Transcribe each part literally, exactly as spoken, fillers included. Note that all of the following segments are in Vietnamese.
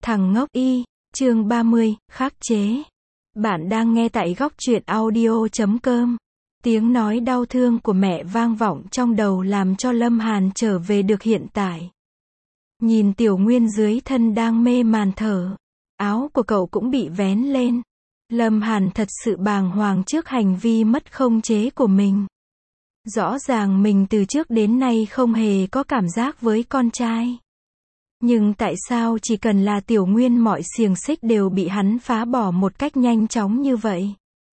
Thằng ngốc y, chương ba mươi, khắc chế. Bạn đang nghe tại góc truyện audio chấm com. Tiếng nói đau thương của mẹ vang vọng trong đầu làm cho Lâm Hàn trở về được hiện tại. Nhìn Tiểu Nguyên dưới thân đang mê màn thở. Áo của cậu cũng bị vén lên. Lâm Hàn thật sự bàng hoàng trước hành vi mất khống chế của mình. Rõ ràng mình từ trước đến nay không hề có cảm giác với con trai. Nhưng tại sao chỉ cần là Tiểu Nguyên mọi xiềng xích đều bị hắn phá bỏ một cách nhanh chóng như vậy?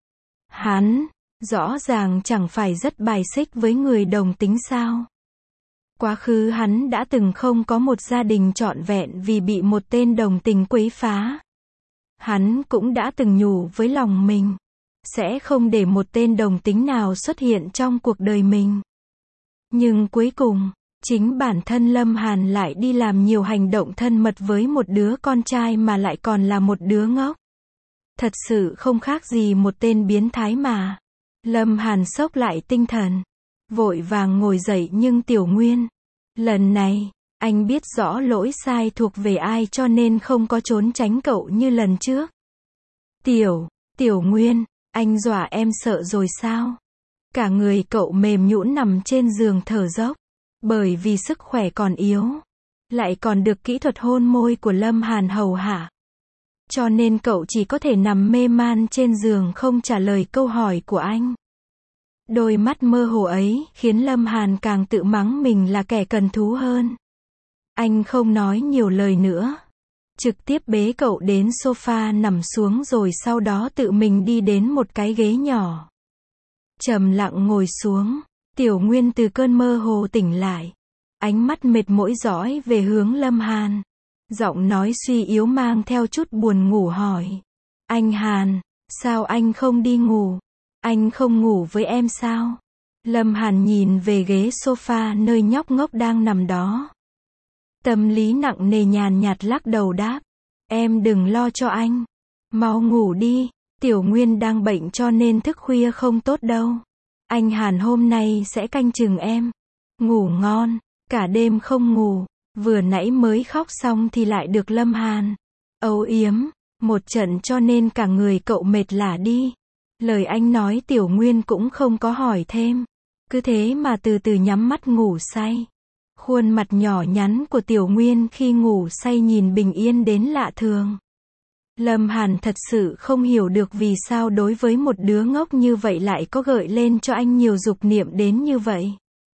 Hắn, rõ ràng chẳng phải rất bài xích với người đồng tính sao? Quá khứ hắn đã từng không có một gia đình trọn vẹn vì bị một tên đồng tình quấy phá. Hắn cũng đã từng nhủ với lòng mình, sẽ không để một tên đồng tính nào xuất hiện trong cuộc đời mình. Nhưng cuối cùng, chính bản thân Lâm Hàn lại đi làm nhiều hành động thân mật với một đứa con trai mà lại còn là một đứa ngốc. Thật sự không khác gì một tên biến thái mà. Lâm Hàn sốc lại tinh thần, vội vàng ngồi dậy nhưng Tiểu Nguyên, lần này, anh biết rõ lỗi sai thuộc về ai cho nên không có trốn tránh cậu như lần trước. Tiểu, Tiểu Nguyên, anh dọa em sợ rồi sao? Cả người cậu mềm nhũn nằm trên giường thở dốc. Bởi vì sức khỏe còn yếu, lại còn được kỹ thuật hôn môi của Lâm Hàn hầu hạ. Cho nên cậu chỉ có thể nằm mê man trên giường không trả lời câu hỏi của anh. Đôi mắt mơ hồ ấy khiến Lâm Hàn càng tự mắng mình là kẻ cần thú hơn. Anh không nói nhiều lời nữa. Trực tiếp bế cậu đến sofa nằm xuống rồi sau đó tự mình đi đến một cái ghế nhỏ. Trầm lặng ngồi xuống. Tiểu Nguyên từ cơn mơ hồ tỉnh lại. Ánh mắt mệt mỏi dõi về hướng Lâm Hàn. Giọng nói suy yếu mang theo chút buồn ngủ hỏi. Anh Hàn, sao anh không đi ngủ? Anh không ngủ với em sao? Lâm Hàn nhìn về ghế sofa nơi nhóc ngốc đang nằm đó. Tâm lý nặng nề nhàn nhạt lắc đầu đáp. Em đừng lo cho anh. Mau ngủ đi. Tiểu Nguyên đang bệnh cho nên thức khuya không tốt đâu. Anh Hàn hôm nay sẽ canh chừng em. Ngủ ngon. Cả đêm không ngủ. Vừa nãy mới khóc xong thì lại được Lâm Hàn âu yếm một trận cho nên cả người cậu mệt lả đi. Lời anh nói Tiểu Nguyên cũng không có hỏi thêm. Cứ thế mà từ từ nhắm mắt ngủ say. Khuôn mặt nhỏ nhắn của Tiểu Nguyên khi ngủ say nhìn bình yên đến lạ thường. Lâm Hàn thật sự không hiểu được vì sao đối với một đứa ngốc như vậy lại có gợi lên cho anh nhiều dục niệm đến như vậy.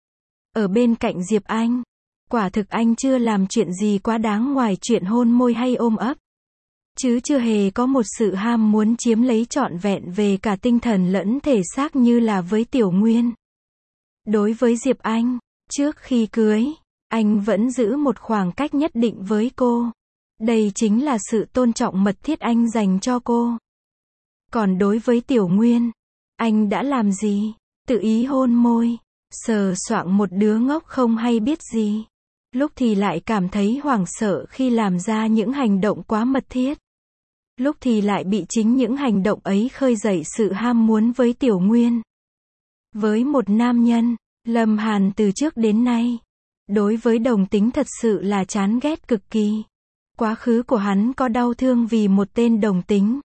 Ở bên cạnh Diệp Anh, quả thực anh chưa làm chuyện gì quá đáng ngoài chuyện hôn môi hay ôm ấp. Chứ chưa hề có một sự ham muốn chiếm lấy trọn vẹn về cả tinh thần lẫn thể xác như là với Tiểu Nguyên. Đối với Diệp Anh, trước khi cưới, anh vẫn giữ một khoảng cách nhất định với cô. Đây chính là sự tôn trọng mật thiết anh dành cho cô. Còn đối với Tiểu Nguyên, anh đã làm gì? Tự ý hôn môi, sờ soạng một đứa ngốc không hay biết gì. Lúc thì lại cảm thấy hoảng sợ khi làm ra những hành động quá mật thiết. Lúc thì lại bị chính những hành động ấy khơi dậy sự ham muốn với Tiểu Nguyên. Với một nam nhân, Lâm Hàn từ trước đến nay, đối với đồng tính thật sự là chán ghét cực kỳ. Quá khứ của hắn có đau thương vì một tên đồng tính.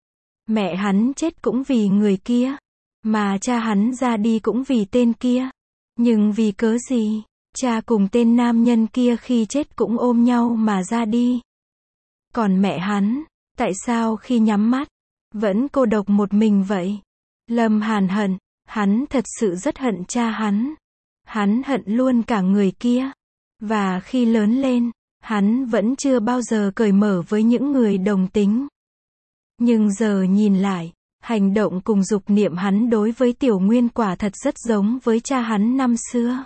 Mẹ hắn chết cũng vì người kia. Mà cha hắn ra đi cũng vì tên kia. Nhưng vì cớ gì, cha cùng tên nam nhân kia khi chết cũng ôm nhau mà ra đi. Còn mẹ hắn, tại sao khi nhắm mắt, vẫn cô độc một mình vậy? Lâm Hàn hận, hắn thật sự rất hận cha hắn. Hắn hận luôn cả người kia. Và khi lớn lên, hắn vẫn chưa bao giờ cởi mở với những người đồng tính. Nhưng giờ nhìn lại, hành động cùng dục niệm hắn đối với Tiểu Nguyên quả thật rất giống với cha hắn năm xưa.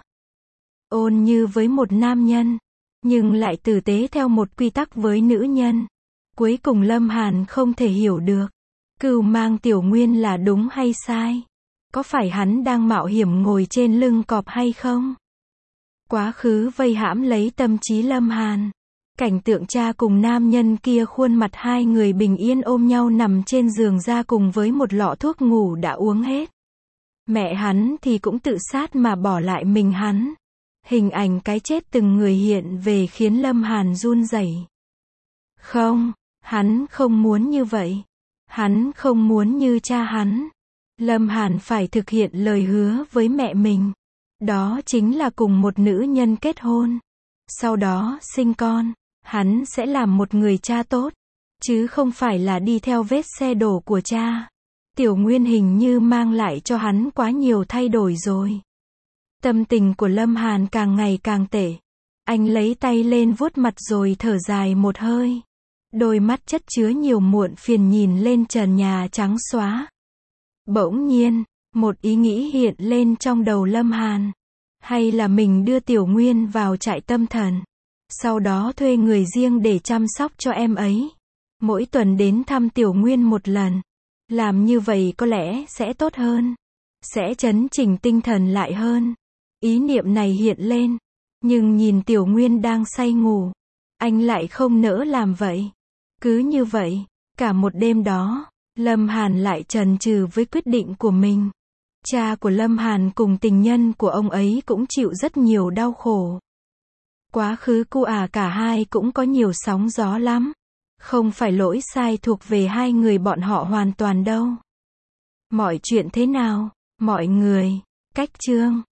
Ôn như với một nam nhân, nhưng lại tử tế theo một quy tắc với nữ nhân. Cuối cùng Lâm Hàn không thể hiểu được, cừu mang Tiểu Nguyên là đúng hay sai? Có phải hắn đang mạo hiểm ngồi trên lưng cọp hay không? Quá khứ vây hãm lấy tâm trí Lâm Hàn. Cảnh tượng cha cùng nam nhân kia khuôn mặt hai người bình yên ôm nhau nằm trên giường ra cùng với một lọ thuốc ngủ đã uống hết. Mẹ hắn thì cũng tự sát mà bỏ lại mình hắn. Hình ảnh cái chết từng người hiện về khiến Lâm Hàn run rẩy. Không, hắn không muốn như vậy. Hắn không muốn như cha hắn. Lâm Hàn phải thực hiện lời hứa với mẹ mình. Đó chính là cùng một nữ nhân kết hôn. Sau đó sinh con. Hắn sẽ làm một người cha tốt. Chứ không phải là đi theo vết xe đổ của cha. Tiểu Nguyên hình như mang lại cho hắn quá nhiều thay đổi rồi. Tâm tình của Lâm Hàn càng ngày càng tệ. Anh lấy tay lên vuốt mặt rồi thở dài một hơi. Đôi mắt chất chứa nhiều muộn phiền nhìn lên trần nhà trắng xóa. Bỗng nhiên, một ý nghĩ hiện lên trong đầu Lâm Hàn. Hay là mình đưa Tiểu Nguyên vào trại tâm thần. Sau đó thuê người riêng để chăm sóc cho em ấy. Mỗi tuần đến thăm Tiểu Nguyên một lần. Làm như vậy có lẽ sẽ tốt hơn. Sẽ chấn chỉnh tinh thần lại hơn. Ý niệm này hiện lên. Nhưng nhìn Tiểu Nguyên đang say ngủ. Anh lại không nỡ làm vậy. Cứ như vậy, cả một đêm đó, Lâm Hàn lại chần chừ với quyết định của mình. Cha của Lâm Hàn cùng tình nhân của ông ấy cũng chịu rất nhiều đau khổ. Quá khứ cu à cả hai cũng có nhiều sóng gió lắm. Không phải lỗi sai thuộc về hai người bọn họ hoàn toàn đâu. Mọi chuyện thế nào, mọi người, cách chương